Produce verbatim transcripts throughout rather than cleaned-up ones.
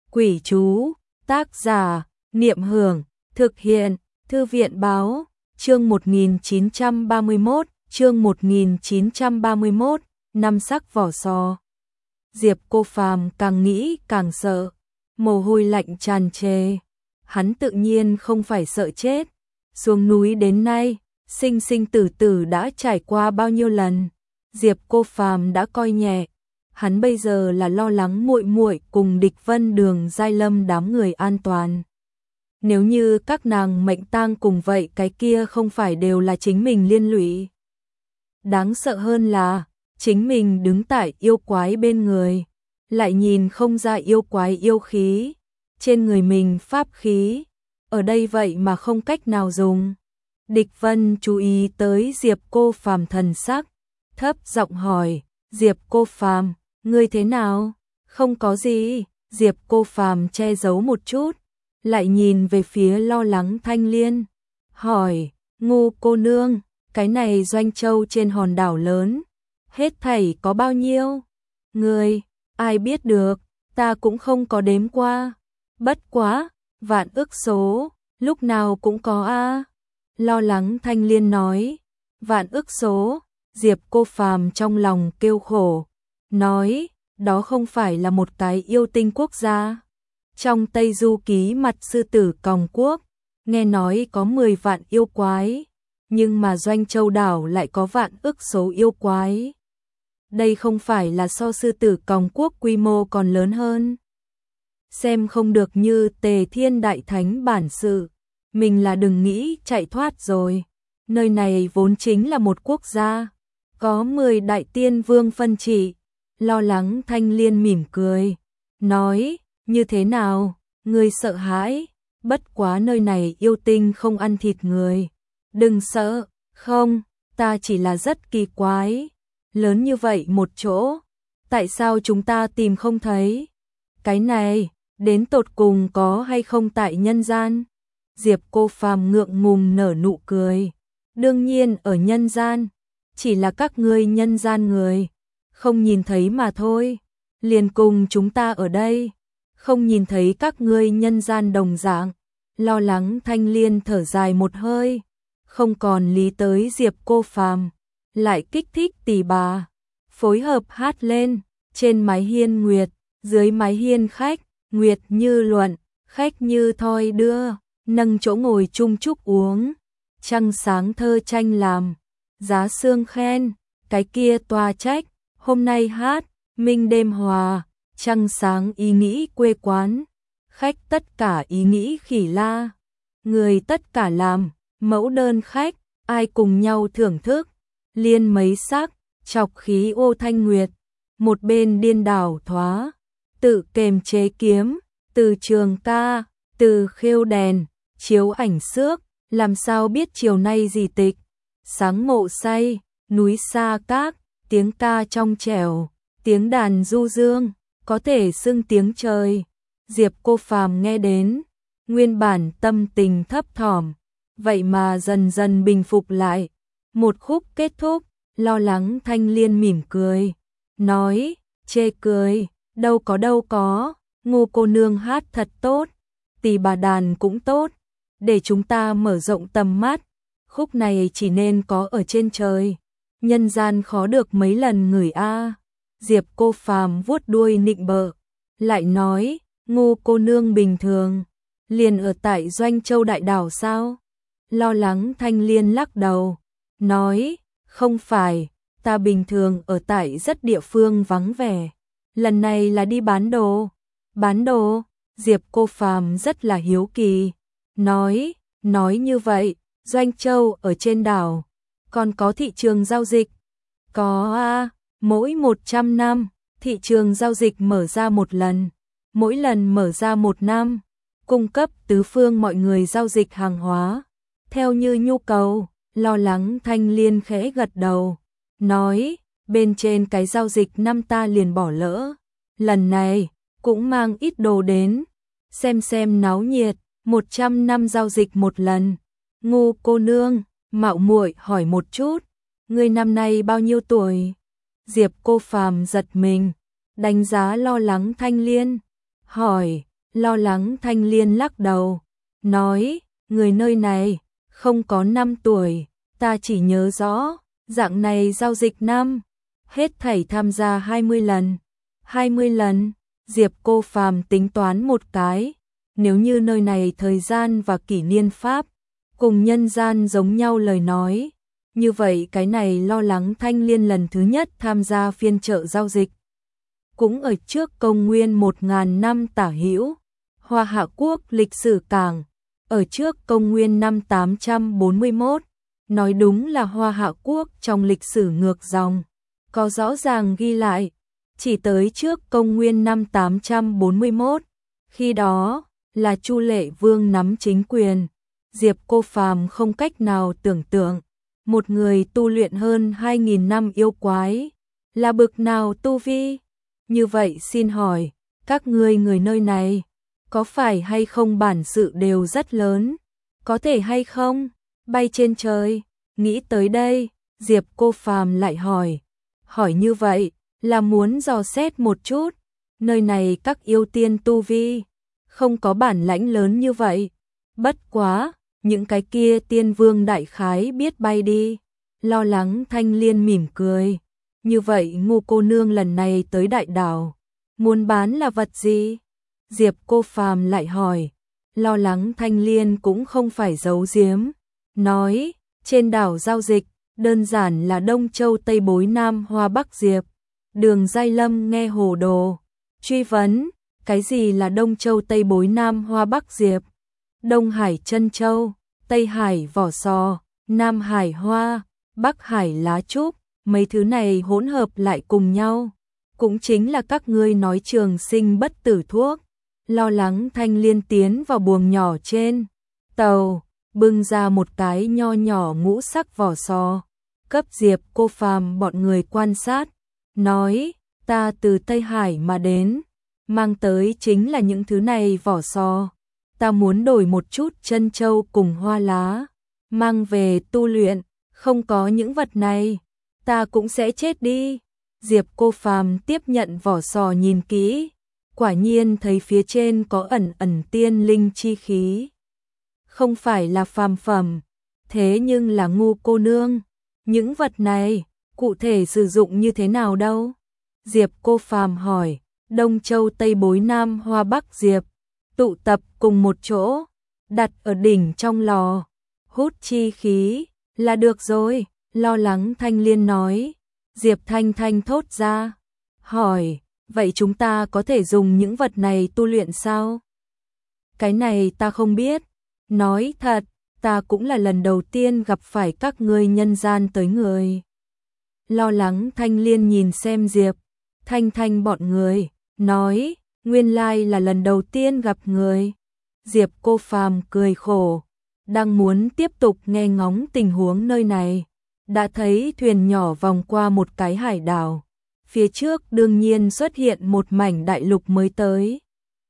Quỷ chú, tác giả, Niệm Hưởng, thực hiện, Thư viện báo, chương một nghìn chín trăm ba mươi mốt, chương một nghìn chín trăm ba mươi mốt, năm sắc vỏ sò. Diệp Cô Phàm càng nghĩ càng sợ, mồ hôi lạnh tràn trề. Hắn tự nhiên không phải sợ chết, xuống núi đến nay, sinh sinh tử tử đã trải qua bao nhiêu lần, Diệp Cô Phàm đã coi nhẹ. Hắn bây giờ là lo lắng muội muội cùng Địch Vân Đường Giai Lâm đám người an toàn. Nếu như các nàng mệnh tang cùng vậy, cái kia không phải đều là chính mình liên lụy. Đáng sợ hơn là chính mình đứng tại yêu quái bên người, lại nhìn không ra yêu quái yêu khí, trên người mình pháp khí, ở đây vậy mà không cách nào dùng. Địch Vân chú ý tới Diệp Cô Phàm thần sắc, thấp giọng hỏi, Diệp Cô Phàm, ngươi thế nào? Không có gì, Diệp Cô Phàm che giấu một chút, lại nhìn về phía lo lắng Thanh Liên, hỏi, Ngu cô nương, cái này doanh châu trên hòn đảo lớn, hết thảy có bao nhiêu? Ngươi, ai biết được, ta cũng không có đếm qua, bất quá, vạn ức số, lúc nào cũng có a. Lo lắng Thanh Liên nói, vạn ức số, Diệp Cô Phàm trong lòng kêu khổ, nói, đó không phải là một cái yêu tinh quốc gia. Trong Tây Du Ký mặt sư tử Còng Quốc, nghe nói có mười vạn yêu quái, nhưng mà Doanh Châu đảo lại có vạn ức số yêu quái. Đây không phải là so sư tử Còng Quốc quy mô còn lớn hơn. Xem không được như Tề Thiên Đại Thánh bản sự, mình là đừng nghĩ chạy thoát rồi. Nơi này vốn chính là một quốc gia, có mười đại tiên vương phân trị. Lo lắng Thanh Liên mỉm cười, nói, như thế nào, ngươi sợ hãi, bất quá nơi này yêu tinh không ăn thịt người. Đừng sợ, không, ta chỉ là rất kỳ quái, lớn như vậy một chỗ, tại sao chúng ta tìm không thấy? Cái này, đến tột cùng có hay không tại nhân gian? Diệp Cô Phàm ngượng ngùng nở nụ cười, đương nhiên ở nhân gian, chỉ là các ngươi nhân gian người không nhìn thấy mà thôi, liền cùng chúng ta ở đây, không nhìn thấy các ngươi nhân gian đồng dạng. Lo lắng Thanh Liên thở dài một hơi, không còn lý tới Diệp Cô Phàm, lại kích thích tỷ bà, phối hợp hát lên, trên mái hiên nguyệt, dưới mái hiên khách, nguyệt như luận, khách như thoi đưa, nâng chỗ ngồi chung chúc uống, trăng sáng thơ tranh làm, giá sương khen, cái kia tòa trách. Hôm nay hát, minh đêm hòa, trăng sáng ý nghĩ quê quán, khách tất cả ý nghĩ khỉ la, người tất cả làm, mẫu đơn khách, ai cùng nhau thưởng thức, liên mấy sắc, chọc khí ô thanh nguyệt, một bên điên đảo thoá, tự kềm chế kiếm, từ trường ca, từ khêu đèn, chiếu ảnh xước, làm sao biết chiều nay gì tịch, sáng mộ say, núi xa các. Tiếng ca trong trẻo, tiếng đàn du dương, có thể xưng tiếng trời. Diệp Cô Phàm nghe đến, nguyên bản tâm tình thấp thỏm, vậy mà dần dần bình phục lại. Một khúc kết thúc, lo lắng Thanh Liên mỉm cười, nói, chê cười, đâu có đâu có, Ngô cô nương hát thật tốt, tỷ bà đàn cũng tốt, để chúng ta mở rộng tầm mắt, khúc này chỉ nên có ở trên trời. Nhân gian khó được mấy lần ngửi a. Diệp Cô Phàm vuốt đuôi nịnh bợ, lại nói, Ngô cô nương bình thường, liền ở tại Doanh Châu đại đảo sao? Lo lắng Thanh Liên lắc đầu, nói, không phải, ta bình thường ở tại rất địa phương vắng vẻ, lần này là đi bán đồ. Bán đồ? Diệp Cô Phàm rất là hiếu kỳ, nói, nói như vậy, Doanh Châu ở trên đảo còn có thị trường giao dịch? Có a, mỗi một trăm năm, thị trường giao dịch mở ra một lần, mỗi lần mở ra một năm, cung cấp tứ phương mọi người giao dịch hàng hóa, theo như nhu cầu. Lo lắng Thanh Liên khẽ gật đầu, nói, bên trên cái giao dịch năm ta liền bỏ lỡ, lần này, cũng mang ít đồ đến, xem xem náo nhiệt, một trăm năm giao dịch một lần. Ngu cô nương, mạo muội hỏi một chút, ngươi năm nay bao nhiêu tuổi? Diệp Cô Phàm giật mình, đánh giá lo lắng Thanh Liên, hỏi, Lo lắng Thanh Liên lắc đầu, nói, người nơi này, không có năm tuổi, ta chỉ nhớ rõ, dạng này giao dịch năm, hết thảy tham gia hai mươi lần. hai mươi lần, Diệp Cô Phàm tính toán một cái, nếu như nơi này thời gian và kỷ niên pháp, cùng nhân gian giống nhau lời nói, như vậy cái này Lo lắng Thanh Liên lần thứ nhất tham gia phiên chợ giao dịch. Cũng ở trước công nguyên một nghìn năm tả hữu, Hoa Hạ Quốc lịch sử cảng, ở trước công nguyên năm tám trăm bốn mươi mốt, nói đúng là Hoa Hạ Quốc trong lịch sử ngược dòng, có rõ ràng ghi lại, chỉ tới trước công nguyên năm tám trăm bốn mươi mốt, khi đó là Chu Lệ Vương nắm chính quyền, Diệp Cô Phàm không cách nào tưởng tượng, một người tu luyện hơn hai nghìn năm yêu quái, là bực nào tu vi. Như vậy xin hỏi, các ngươi người nơi này, có phải hay không bản sự đều rất lớn, có thể hay không, bay trên trời, nghĩ tới đây, Diệp Cô Phàm lại hỏi, hỏi như vậy, là muốn dò xét một chút, nơi này các yêu tiên tu vi, không có bản lãnh lớn như vậy, bất quá, những cái kia tiên vương đại khái biết bay đi, Lo lắng Thanh Liên mỉm cười, như vậy Ngô cô nương lần này tới đại đảo, muốn bán là vật gì? Diệp Cô Phàm lại hỏi, Lo lắng Thanh Liên cũng không phải giấu giếm, nói, trên đảo giao dịch, đơn giản là Đông Châu Tây Bối Nam Hoa Bắc Diệp. Đường Giai Lâm nghe hồ đồ, truy vấn, cái gì là Đông Châu Tây Bối Nam Hoa Bắc Diệp? Đông Hải Chân Châu, Tây Hải Vỏ Sò, Nam Hải Hoa, Bắc Hải Lá Trúc, mấy thứ này hỗn hợp lại cùng nhau, cũng chính là các ngươi nói trường sinh bất tử thuốc. Lo lắng Thanh Liên tiến vào buồng nhỏ trên tàu, bưng ra một cái nho nhỏ ngũ sắc vỏ sò, cấp Diệp Cô Phàm bọn người quan sát, nói, ta từ Tây Hải mà đến, mang tới chính là những thứ này vỏ sò, ta muốn đổi một chút chân châu cùng hoa lá, mang về tu luyện, không có những vật này, ta cũng sẽ chết đi. Diệp Cô Phàm tiếp nhận vỏ sò nhìn kỹ, quả nhiên thấy phía trên có ẩn ẩn tiên linh chi khí. Không phải là phàm phẩm, thế nhưng là Ngô cô nương, những vật này, cụ thể sử dụng như thế nào đâu? Diệp Cô Phàm hỏi, Đông Châu Tây Bối Nam Hoa Bắc Diệp, tụ tập cùng một chỗ, đặt ở đỉnh trong lò, hút chi khí, là được rồi, Lo lắng Thanh Liên nói. Diệp Thanh Thanh thốt ra, hỏi, vậy chúng ta có thể dùng những vật này tu luyện sao? Cái này ta không biết, nói thật, ta cũng là lần đầu tiên gặp phải các ngươi nhân gian tới người. Lo lắng Thanh Liên nhìn xem Diệp Thanh Thanh bọn người, nói, nguyên lai là lần đầu tiên gặp người. Diệp Cô Phàm cười khổ, đang muốn tiếp tục nghe ngóng tình huống nơi này, đã thấy thuyền nhỏ vòng qua một cái hải đảo, phía trước đương nhiên xuất hiện một mảnh đại lục mới tới.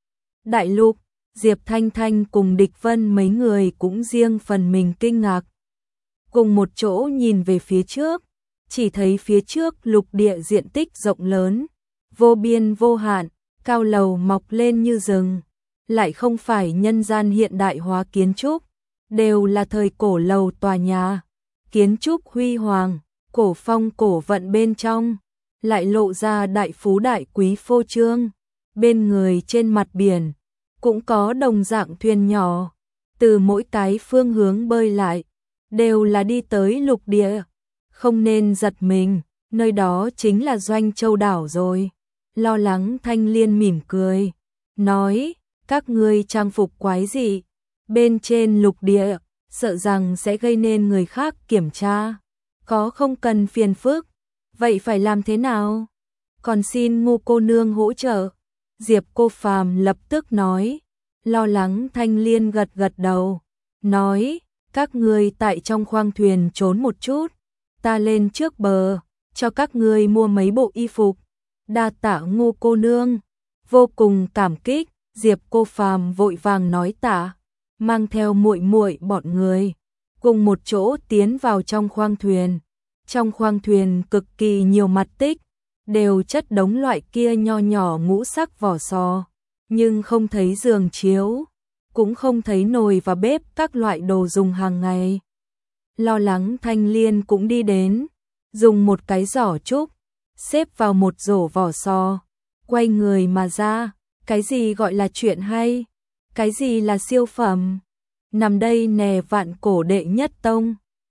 Đại lục, Diệp Thanh Thanh cùng Địch Vân mấy người cũng riêng phần mình kinh ngạc. Cùng một chỗ nhìn về phía trước, chỉ thấy phía trước lục địa diện tích rộng lớn, vô biên vô hạn, cao lầu mọc lên như rừng, lại không phải nhân gian hiện đại hóa kiến trúc, đều là thời cổ lầu tòa nhà, kiến trúc huy hoàng, cổ phong cổ vận bên trong, lại lộ ra đại phú đại quý phô trương. Bên người trên mặt biển, cũng có đồng dạng thuyền nhỏ, từ mỗi cái phương hướng bơi lại, đều là đi tới lục địa. Không nên giật mình, nơi đó chính là Doanh Châu đảo rồi. Lo lắng Thanh Liên mỉm cười, nói, các ngươi trang phục quái dị, bên trên lục địa, sợ rằng sẽ gây nên người khác kiểm tra, có không cần phiền phức, vậy phải làm thế nào? Còn xin Ngô cô nương hỗ trợ. Diệp Cô Phàm lập tức nói. Lo lắng Thanh Liên gật gật đầu, nói, các ngươi tại trong khoang thuyền trốn một chút, ta lên trước bờ, cho các ngươi mua mấy bộ y phục. Đa tạ Ngô cô nương, vô cùng cảm kích. Diệp Cô Phàm vội vàng nói tạ, mang theo muội muội bọn người, cùng một chỗ tiến vào trong khoang thuyền. Trong khoang thuyền cực kỳ nhiều mặt tích, đều chất đống loại kia nho nhỏ ngũ sắc vỏ sò, nhưng không thấy giường chiếu, cũng không thấy nồi và bếp các loại đồ dùng hàng ngày. Lo lắng Thanh Liên cũng đi đến, dùng một cái giỏ trúc, xếp vào một rổ vỏ sò, quay người mà ra, cái gì gọi là chuyện hay, cái gì là siêu phẩm, nằm đây nè vạn cổ đệ nhất tông.